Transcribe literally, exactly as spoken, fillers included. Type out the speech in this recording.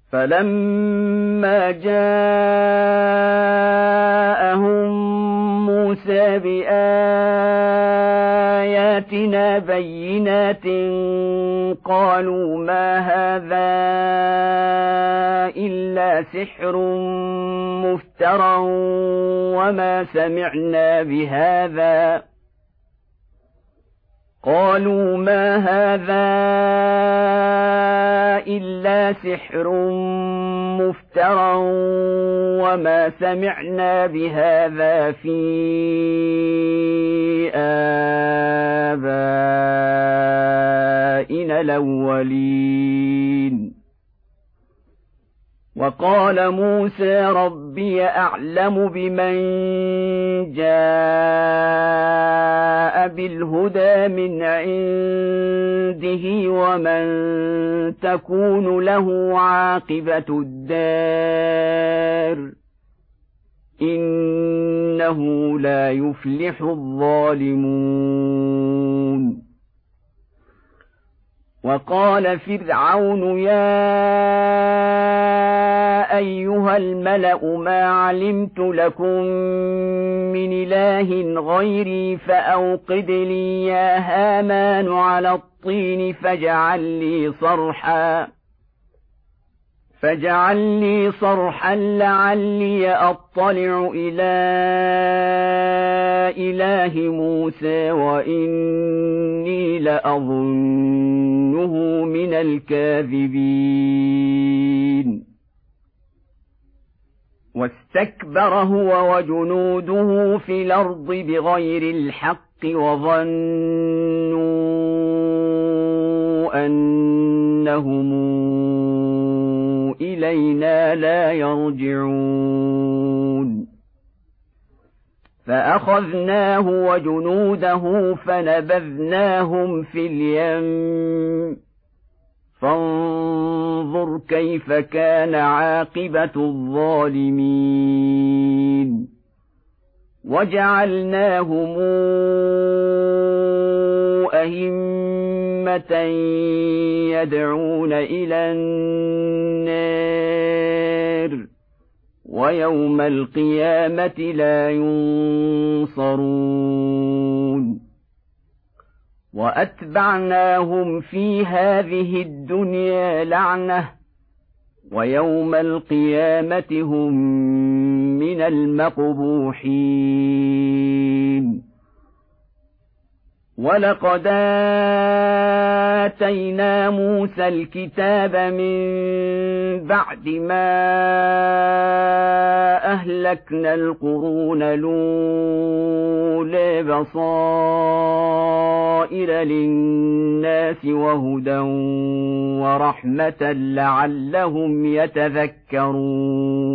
فلما جاءهم موسى بآياتنا بينات قالوا ما هذا إلا سحر مفترى وما سمعنا بهذا قالوا ما هذا إلا سحر مفترى وما سمعنا بهذا في آبائنا الأولين وقال موسى ربي أعلم بمن جاء بالهدى من عنده ومن تكون له عاقبة الدار إنه لا يفلح الظالمون. وقال فرعون يا أيها الملأ ما علمت لكم من إله غيري فأوقد لي يا هامان على الطين فاجعل لي صرحا فاجعل لي صرحا لعلي أطلع إلى إله موسى وإني لأظنه من الكاذبين. واستكبر هو وجنوده في الأرض بغير الحق وظنوا أنهم إلينا لا يرجعون فأخذناه وجنوده فنبذناهم في اليم فانظر كيف كان عاقبة الظالمين. وجعلناهم أئمة يدعون إلى النار ويوم القيامة لا ينصرون. وأتبعناهم في هذه الدنيا لعنة ويوم القيامة هم من المقبوحين. ولقد آتينا موسى الكتاب من بعد ما أهلكنا القرون الأولى بصائر للناس وهدى ورحمة لعلهم يتذكرون.